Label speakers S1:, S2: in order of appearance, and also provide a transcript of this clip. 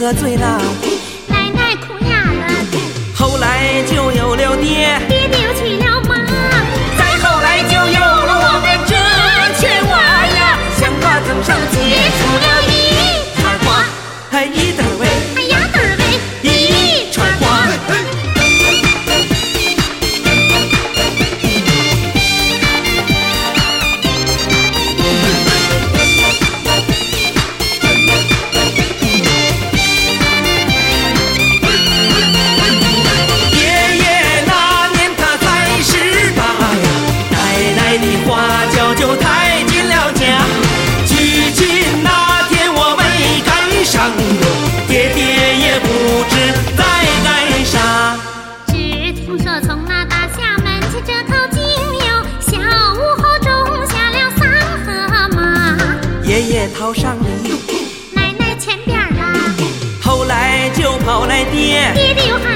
S1: 喝醉了，
S2: 奶奶哭哑了，
S1: 后来就有了爹，
S2: 爹丢去了妈，
S1: 再后来就有了我们这群娃呀，香瓜藤上结出了一串花，还一对儿喂，
S2: 哎呀对儿喂，
S1: 一串花。爹爹也不知在干啥，
S2: 只听说从那大厦门前这头井有小屋后种下了3河马，
S1: 爷爷套上梨，
S2: 奶奶前边啦，
S1: 后来就跑来爹，
S2: 爹的又喊